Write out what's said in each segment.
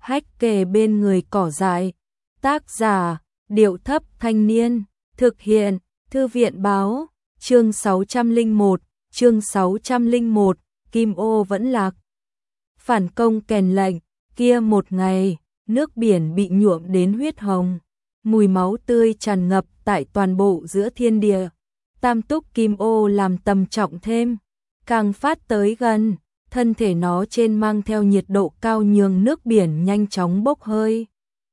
Hách kề bên người cỏ dại. Tác giả, Điệu Thấp Thanh Niên. Thực hiện, Thư viện báo. Chương 601, chương 601, Kim Ô vẫn lạc. Phản công kèn lệnh, kia một ngày, nước biển bị nhuộm đến huyết hồng. Mùi máu tươi tràn ngập tại toàn bộ giữa thiên địa. Tam túc Kim Ô làm tầm trọng thêm, càng phát tới gần, thân thể nó trên mang theo nhiệt độ cao nhường nước biển nhanh chóng bốc hơi,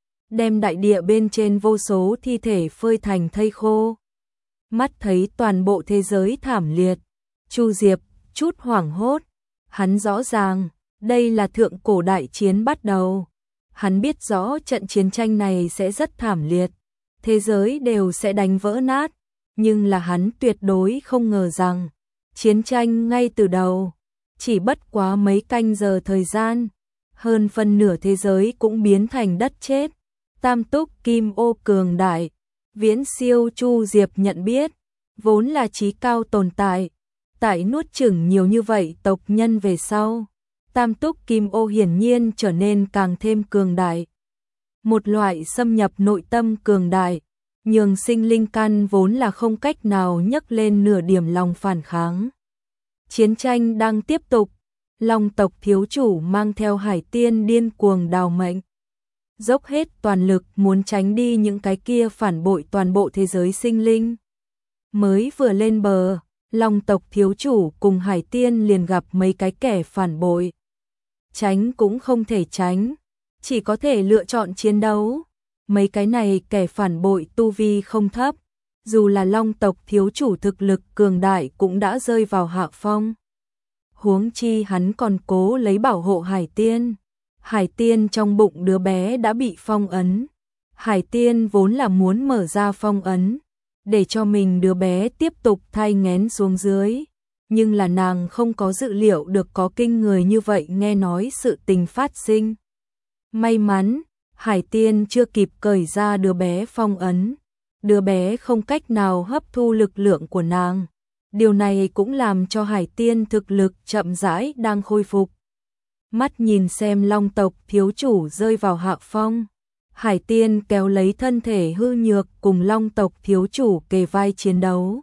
đem đại địa bên trên vô số thi thể phơi thành thây khô. Mắt thấy toàn bộ thế giới thảm liệt, Chu Diệp chút hoảng hốt, hắn rõ ràng, đây là thượng cổ đại chiến bắt đầu. Hắn biết rõ trận chiến tranh này sẽ rất thảm liệt, thế giới đều sẽ đánh vỡ nát, nhưng là hắn tuyệt đối không ngờ rằng, chiến tranh ngay từ đầu, chỉ bất quá mấy canh giờ thời gian, hơn phân nửa thế giới cũng biến thành đất chết. Tam túc Kim Ô cường đại, viễn siêu Chu Diệp nhận biết, vốn là chí cao tồn tại, tại nuốt chửng nhiều như vậy tộc nhân về sau. Tam túc Kim Ô hiển nhiên trở nên càng thêm cường đại. Một loại xâm nhập nội tâm cường đại, nhường sinh linh căn vốn là không cách nào nhấc lên nửa điểm lòng phản kháng. Chiến tranh đang tiếp tục, Long tộc thiếu chủ mang theo Hải Tiên điên cuồng đào mệnh, dốc hết toàn lực muốn tránh đi những cái kia phản bội toàn bộ thế giới sinh linh. Mới vừa lên bờ, Long tộc thiếu chủ cùng Hải Tiên liền gặp mấy cái kẻ phản bội. Tránh cũng không thể tránh, chỉ có thể lựa chọn chiến đấu. Mấy cái này kẻ phản bội tu vi không thấp, dù là Long tộc thiếu chủ thực lực cường đại cũng đã rơi vào hạ phong. Huống chi hắn còn cố lấy bảo hộ Hải Tiên. Hải Tiên trong bụng đứa bé đã bị phong ấn. Hải Tiên vốn là muốn mở ra phong ấn, để cho mình đứa bé tiếp tục thai nghén xuống dưới. Nhưng là nàng không có dự liệu được có kinh người như vậy nghe nói sự tình phát sinh. May mắn, Hải Tiên chưa kịp cởi ra đứa bé phong ấn. Đứa bé không cách nào hấp thu lực lượng của nàng. Điều này cũng làm cho Hải Tiên thực lực chậm rãi đang khôi phục. Mắt nhìn xem Long tộc thiếu chủ rơi vào hạ phong. Hải Tiên kéo lấy thân thể hư nhược cùng Long tộc thiếu chủ kề vai chiến đấu.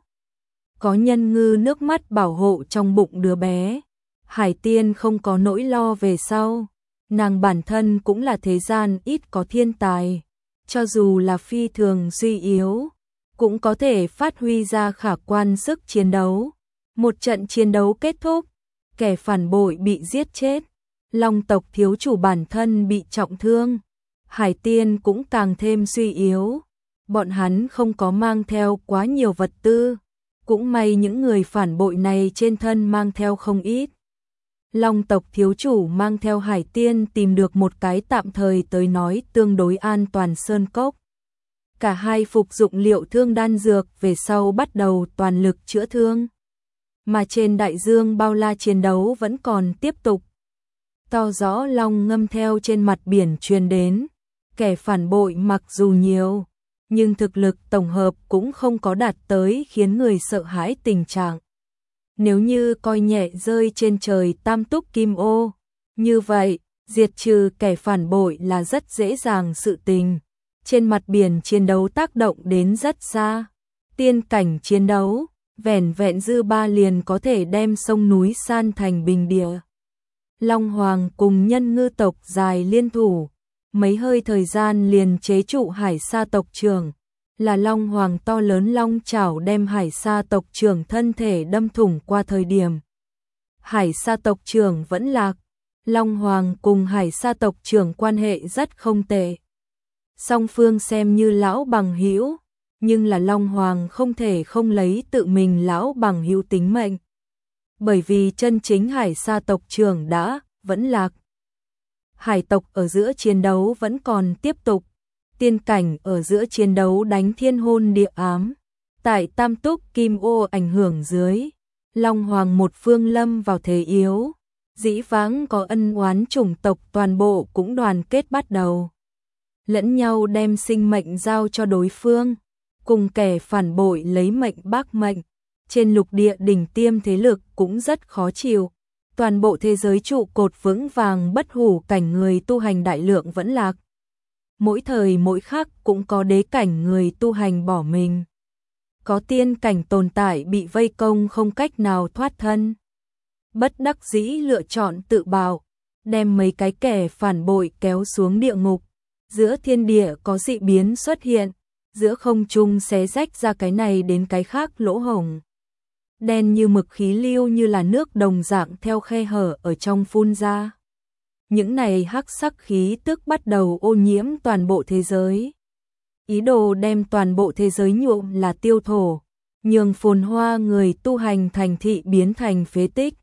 Có nhân ngư nước mắt bảo hộ trong bụng đứa bé, Hải Tiên không có nỗi lo về sau. Nàng bản thân cũng là thế gian ít có thiên tài, cho dù là phi thường suy yếu, cũng có thể phát huy ra khả quan sức chiến đấu. Một trận chiến đấu kết thúc, kẻ phản bội bị giết chết, Long tộc thiếu chủ bản thân bị trọng thương, Hải Tiên cũng càng thêm suy yếu. Bọn hắn không có mang theo quá nhiều vật tư, cũng may những người phản bội này trên thân mang theo không ít. Long tộc thiếu chủ mang theo Hải Tiên tìm được một cái tạm thời tới nói tương đối an toàn sơn cốc. Cả hai phục dụng liệu thương đan dược về sau bắt đầu toàn lực chữa thương. Mà trên đại dương bao la chiến đấu vẫn còn tiếp tục. To rõ long ngâm theo trên mặt biển truyền đến. Kẻ phản bội mặc dù nhiều, nhưng thực lực tổng hợp cũng không có đạt tới khiến người sợ hãi tình trạng. Nếu như coi nhẹ rơi trên trời tam túc Kim Ô, như vậy, diệt trừ kẻ phản bội là rất dễ dàng sự tình. Trên mặt biển chiến đấu tác động đến rất xa. Tiên cảnh chiến đấu, vẻn vẹn dư ba liền có thể đem sông núi san thành bình địa. Long Hoàng cùng nhân ngư tộc dài liên thủ, mấy hơi thời gian liền chế trụ Hải Sa tộc trưởng. Là Long Hoàng to lớn long chảo đem Hải Sa tộc trưởng thân thể đâm thủng qua thời điểm. Hải Sa tộc trưởng vẫn lạc, Long Hoàng cùng Hải Sa tộc trưởng quan hệ rất không tệ. Song phương xem như lão bằng hữu, nhưng là Long Hoàng không thể không lấy tự mình lão bằng hữu tính mệnh. Bởi vì chân chính Hải Sa tộc trưởng vẫn lạc. Hải tộc ở giữa chiến đấu vẫn còn tiếp tục. Tiên cảnh ở giữa chiến đấu đánh thiên hôn địa ám. Tại tam túc Kim Ô ảnh hưởng dưới, Long Hoàng một phương lâm vào thế yếu. Dĩ vãng có ân oán chủng tộc toàn bộ cũng đoàn kết bắt đầu. Lẫn nhau đem sinh mệnh giao cho đối phương, cùng kẻ phản bội lấy mệnh bác mệnh. Trên lục địa đỉnh tiêm thế lực cũng rất khó chịu. toàn bộ thế giới trụ cột vững vàng bất hủ cảnh người tu hành đại lượng vẫn lạc. Mỗi thời mỗi khắc cũng có đế cảnh người tu hành bỏ mình. Có tiên cảnh tồn tại bị vây công không cách nào thoát thân. Bất đắc dĩ lựa chọn tự bào, đem mấy cái kẻ phản bội kéo xuống địa ngục. Giữa thiên địa có dị biến xuất hiện, giữa không trung xé rách ra cái này đến cái khác lỗ hổng. Đen như mực khí lưu như là nước đồng dạng theo khe hở ở trong phun ra. Những này hắc sắc khí tức bắt đầu ô nhiễm toàn bộ thế giới. Ý đồ đem toàn bộ thế giới nhuộm là tiêu thổ, nhường phồn hoa người tu hành thành thị biến thành phế tích.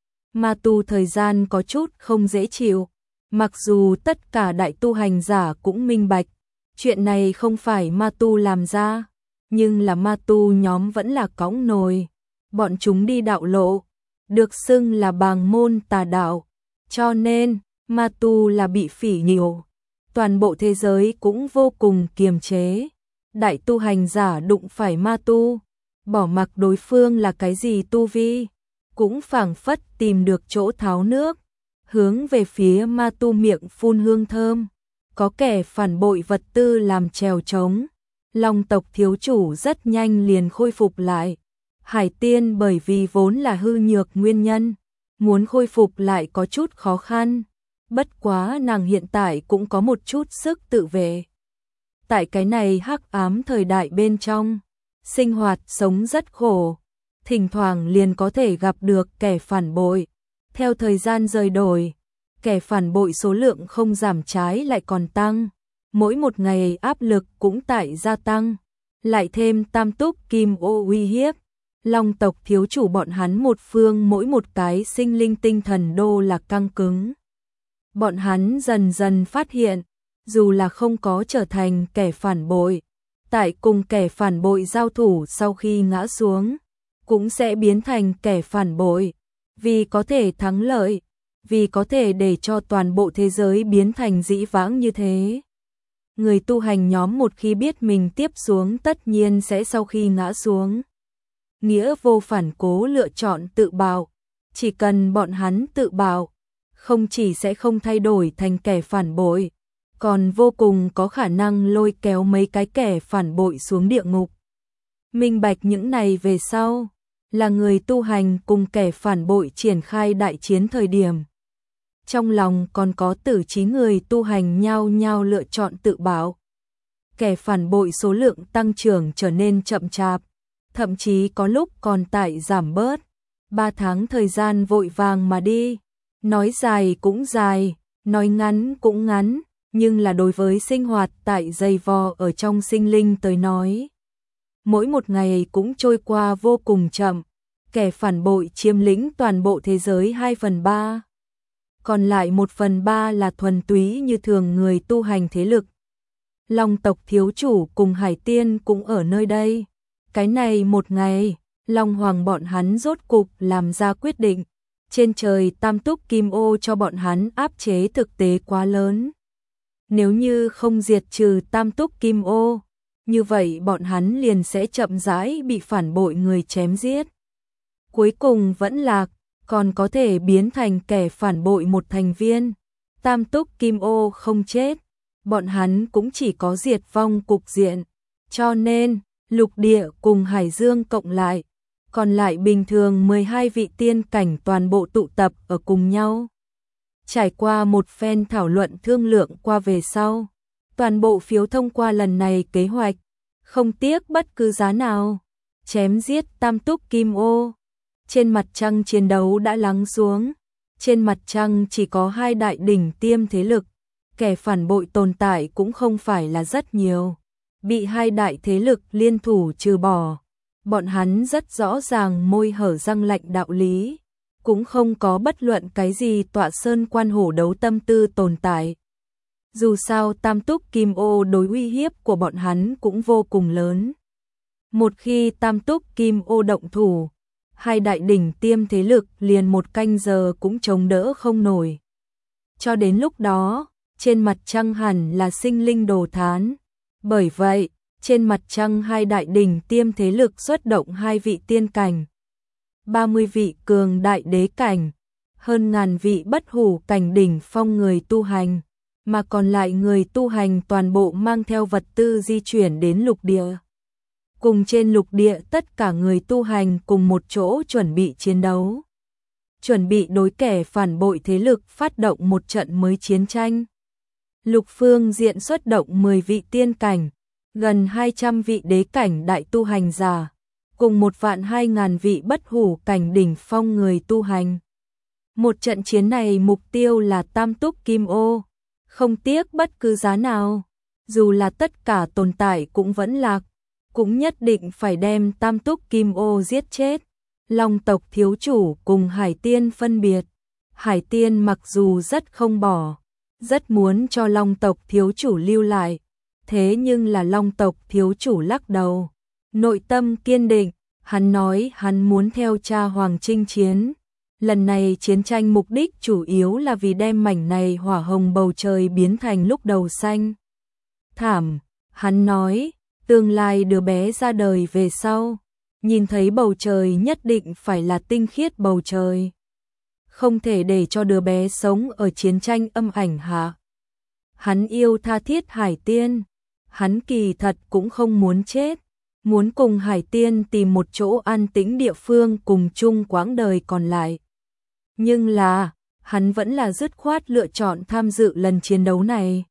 Ma tu thời gian có chút không dễ chịu, mặc dù tất cả đại tu hành giả cũng minh bạch, chuyện này không phải ma tu làm ra, nhưng là ma tu nhóm vẫn là cõng nồi. Bọn chúng đi đạo lộ, được xưng là bàng môn tà đạo, cho nên ma tu là bị phỉ nhổ. Toàn bộ thế giới cũng vô cùng kiềm chế. Đại tu hành giả đụng phải ma tu, bỏ mặc đối phương là cái gì tu vi, cũng phảng phất tìm được chỗ tháo nước, hướng về phía ma tu miệng phun hương thơm. Có kẻ phản bội vật tư làm chèo trống, Long tộc thiếu chủ rất nhanh liền khôi phục lại. Hải Tiên bởi vì vốn là hư nhược nguyên nhân, muốn khôi phục lại có chút khó khăn. Bất quá nàng hiện tại cũng có một chút sức tự vệ. Tại cái này hắc ám thời đại bên trong, sinh hoạt sống rất khổ, thỉnh thoảng liền có thể gặp được kẻ phản bội. Theo thời gian rời đổi, kẻ phản bội số lượng không giảm trái lại còn tăng, mỗi một ngày áp lực cũng tại gia tăng, lại thêm tam túc kim ô uy hiếp. Long tộc thiếu chủ bọn hắn một phương mỗi một cái sinh linh tinh thần đô là căng cứng. Bọn hắn dần dần phát hiện, dù là không có trở thành kẻ phản bội, tại cùng kẻ phản bội giao thủ sau khi ngã xuống, cũng sẽ biến thành kẻ phản bội, vì có thể thắng lợi, vì có thể để cho toàn bộ thế giới biến thành dĩ vãng như thế. Người tu hành nhóm một khi biết mình tiếp xuống tất nhiên sẽ sau khi ngã xuống. Nghĩa vô phản cố lựa chọn tự bào, chỉ cần bọn hắn tự bào, không chỉ sẽ không thay đổi thành kẻ phản bội, còn vô cùng có khả năng lôi kéo mấy cái kẻ phản bội xuống địa ngục. Minh bạch những này về sau, là người tu hành cùng kẻ phản bội triển khai đại chiến thời điểm. Trong lòng còn có tử trí người tu hành nhao nhao lựa chọn tự bảo. Kẻ phản bội số lượng tăng trưởng trở nên chậm chạp, thậm chí có lúc còn tại giảm bớt. 3 tháng thời gian vội vàng mà đi, nói dài cũng dài, nói ngắn cũng ngắn, nhưng là đối với sinh hoạt tại dày vò ở trong sinh linh tới nói. Mỗi một ngày cũng trôi qua vô cùng chậm, kẻ phản bội chiếm lĩnh toàn bộ thế giới 2/3. Còn lại 1/3 là thuần túy như thường người tu hành thế lực. Long tộc thiếu chủ cùng Hải Tiên cũng ở nơi đây. Cái này một ngày, Long Hoàng bọn hắn rốt cục làm ra quyết định. Trên trời tam túc kim ô cho bọn hắn áp chế thực tế quá lớn. Nếu như không diệt trừ tam túc kim ô, như vậy bọn hắn liền sẽ chậm rãi bị phản bội người chém giết. Cuối cùng vẫn lạc, còn có thể biến thành kẻ phản bội một thành viên. Tam túc kim ô không chết, bọn hắn cũng chỉ có diệt vong cục diện. Cho nên, lục địa cùng hải dương cộng lại, còn lại bình thường 12 vị tiên cảnh toàn bộ tụ tập ở cùng nhau. Trải qua một phen thảo luận thương lượng qua về sau, toàn bộ phiếu thông qua lần này kế hoạch, không tiếc bất cứ giá nào, chém giết tam túc kim ô. Trên mặt trăng chiến đấu đã lắng xuống, trên mặt trăng chỉ có 2 đại đỉnh tiêm thế lực, kẻ phản bội tồn tại cũng không phải là rất nhiều, bị 2 đại thế lực liên thủ trừ bỏ. Bọn hắn rất rõ ràng môi hở răng lạnh đạo lý, cũng không có bất luận cái gì tọa sơn quan hổ đấu tâm tư tồn tại. Dù sao tam túc kim ô đối uy hiếp của bọn hắn cũng vô cùng lớn. Một khi tam túc kim ô động thủ, 2 đại đỉnh tiêm thế lực liền 1 canh giờ cũng chống đỡ không nổi. Cho đến lúc đó, trên mặt trăng hẳn là sinh linh đồ thán. Bởi vậy, trên mặt trăng 2 đại đỉnh tiêm thế lực xuất động 2 vị tiên cảnh, 30 vị cường đại đế cảnh, hơn ngàn vị bất hủ cảnh đỉnh phong người tu hành, mà còn lại người tu hành toàn bộ mang theo vật tư di chuyển đến lục địa. Cùng trên lục địa tất cả người tu hành cùng một chỗ chuẩn bị chiến đấu. Chuẩn bị đối kẻ phản bội thế lực phát động một trận mới chiến tranh. Lục phương diện xuất động 10 vị tiên cảnh, gần 200 vị đế cảnh đại tu hành giả, cùng 1.200.000 vị bất hủ cảnh đỉnh phong người tu hành. Một trận chiến này mục tiêu là Tam Túc Kim Ô, không tiếc bất cứ giá nào, dù là tất cả tồn tại cũng vẫn lạc, cũng nhất định phải đem Tam Túc Kim Ô giết chết. Long tộc thiếu chủ cùng Hải Tiên phân biệt. Hải Tiên mặc dù rất không bỏ, rất muốn cho Long tộc thiếu chủ lưu lại, thế nhưng là Long tộc thiếu chủ lắc đầu, nội tâm kiên định, hắn nói hắn muốn theo cha Hoàng chinh chiến. Lần này chiến tranh mục đích chủ yếu là vì đem mảnh này hỏa hồng bầu trời biến thành lúc đầu xanh thảm. Hắn nói, tương lai đứa bé ra đời về sau, nhìn thấy bầu trời nhất định phải là tinh khiết bầu trời. Không thể để cho đứa bé sống ở chiến tranh âm ảnh hạ. Hắn yêu tha thiết Hải Tiên, hắn kỳ thật cũng không muốn chết, muốn cùng Hải Tiên tìm một chỗ an tĩnh địa phương cùng chung quãng đời còn lại. Nhưng là, hắn vẫn là dứt khoát lựa chọn tham dự lần chiến đấu này.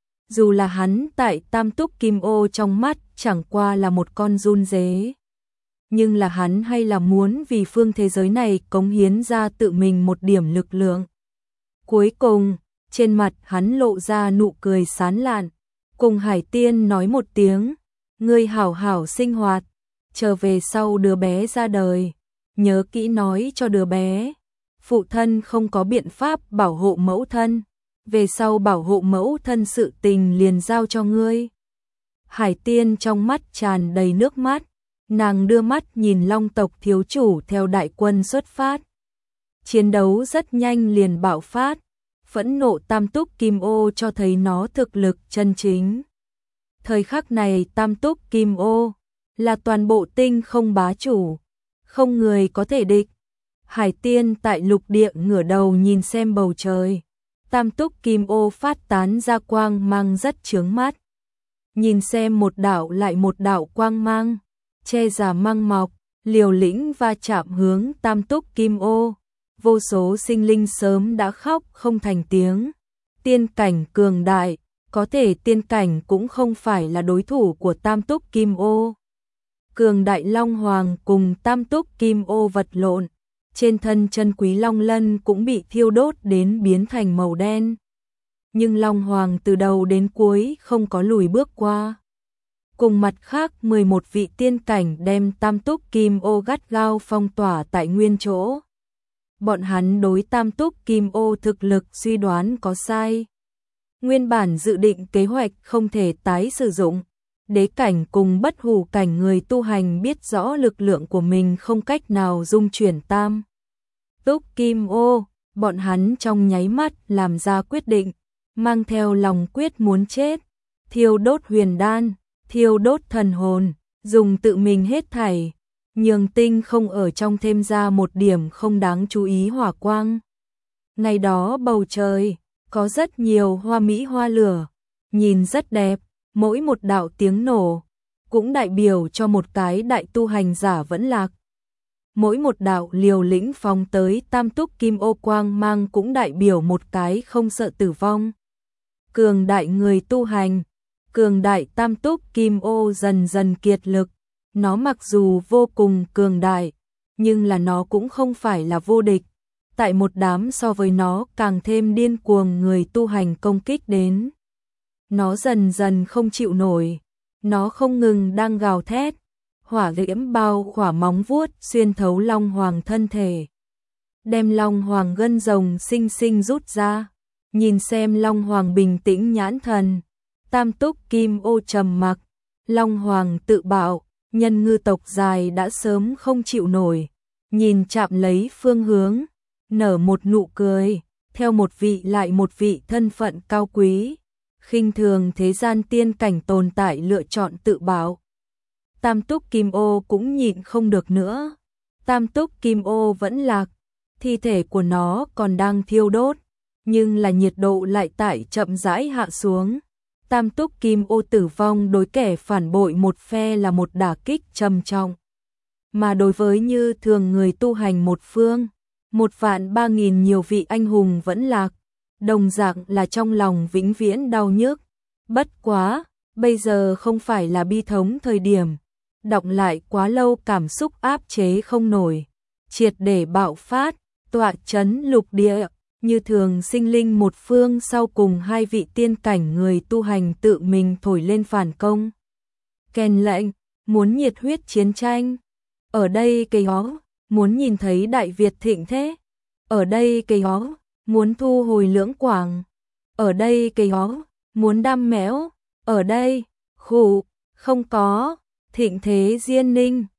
Dù là hắn tại Tam Túc Kim Ô trong mắt chẳng qua là một con giun dế, nhưng là hắn hay là muốn vì phương thế giới này cống hiến ra tự mình một điểm lực lượng. Cuối cùng, trên mặt hắn lộ ra nụ cười sán lạn, cùng Hải Tiên nói một tiếng, ngươi hảo hảo sinh hoạt, trở về sau đứa bé ra đời, nhớ kỹ nói cho đứa bé, phụ thân không có biện pháp bảo hộ mẫu thân, về sau bảo hộ mẫu thân sự tình liền giao cho ngươi. Hải Tiên trong mắt tràn đầy nước mắt, nàng đưa mắt nhìn Long tộc thiếu chủ theo đại quân xuất phát. Chiến đấu rất nhanh liền bạo phát, phẫn nộ Tam Túc Kim Ô cho thấy nó thực lực chân chính. Thời khắc này Tam Túc Kim Ô là toàn bộ tinh không bá chủ, không người có thể địch. Hải Tiên tại lục địa ngửa đầu nhìn xem bầu trời, Tam Túc Kim Ô phát tán ra quang mang rất chướng mắt. Nhìn xem một đạo lại một đạo quang mang, che giả mang mọc, liều lĩnh va chạm hướng Tam Túc Kim Ô. Vô số sinh linh sớm đã khóc không thành tiếng. Tiên cảnh cường đại, có thể tiên cảnh cũng không phải là đối thủ của Tam Túc Kim Ô. Cường đại Long Hoàng cùng Tam Túc Kim Ô vật lộn, trên thân chân quý Long Lân cũng bị thiêu đốt đến biến thành màu đen. Nhưng Long Hoàng từ đầu đến cuối không có lùi bước qua. Cùng mặt khác 11 vị tiên cảnh đem Tam Túc Kim Ô gắt gao phong tỏa tại nguyên chỗ. Bọn hắn đối Tam Túc Kim Ô thực lực suy đoán có sai. Nguyên bản dự định kế hoạch không thể tái sử dụng. Đế cảnh cùng bất hủ cảnh người tu hành biết rõ lực lượng của mình không cách nào dung chuyển Tam Túc Kim Ô. Bọn hắn trong nháy mắt làm ra quyết định, mang theo lòng quyết muốn chết, thiêu đốt huyền đan, thiêu đốt thần hồn, dùng tự mình hết thảy, nhường tinh không ở trong thêm ra một điểm không đáng chú ý hỏa quang. Ngày đó bầu trời có rất nhiều hoa mỹ hoa lửa, nhìn rất đẹp, mỗi một đạo tiếng nổ cũng đại biểu cho một cái đại tu hành giả vẫn lạc. Mỗi một đạo liều lĩnh phóng tới Tam Túc Kim Ô quang mang cũng đại biểu một cái không sợ tử vong. Cường đại người tu hành, cường đại Tam Túc Kim Ô dần dần kiệt lực. Nó mặc dù vô cùng cường đại, nhưng là nó cũng không phải là vô địch. Tại một đám so với nó càng thêm điên cuồng người tu hành công kích đến, nó dần dần không chịu nổi. Nó không ngừng đang gào thét, hỏa diễm bao khỏa móng vuốt xuyên thấu Long Hoàng thân thể, đem Long Hoàng gân rồng sinh sinh rút ra. Nhìn xem Long Hoàng bình tĩnh nhãn thần, Tam Túc Kim Ô trầm mặc. Long Hoàng tự bạo, nhân ngư tộc dài đã sớm không chịu nổi, nhìn chạm lấy phương hướng, nở một nụ cười, theo một vị lại một vị thân phận cao quý, khinh thường thế gian tiên cảnh tồn tại lựa chọn tự bạo. Tam Túc Kim Ô cũng nhịn không được nữa, Tam Túc Kim Ô vẫn lạc, thi thể của nó còn đang thiêu đốt, nhưng là nhiệt độ lại tại chậm rãi hạ xuống. Tam túc kim ô tử vong đối kẻ phản bội một phe là một đả kích trầm trọng. Mà đối với Như Thường người tu hành một phương, 1.300.000 nhiều vị anh hùng vẫn lạc, đồng dạng là trong lòng vĩnh viễn đau nhức. Bất quá, bây giờ không phải là bi thống thời điểm, đọng lại quá lâu cảm xúc áp chế không nổi, triệt để bạo phát, tọa chấn lục địa. Như Thường sinh linh một phương sau cùng 2 vị tiên cảnh người tu hành tự mình thổi lên phản công. Kèn lệnh, muốn nhiệt huyết chiến tranh. Ở đây cây hó, muốn nhìn thấy Đại Việt thịnh thế. Ở đây cây hó, muốn thu hồi Lưỡng Quảng. Ở đây cây hó, muốn đam méo. Ở đây, khủ, không có, thịnh thế Diên Ninh.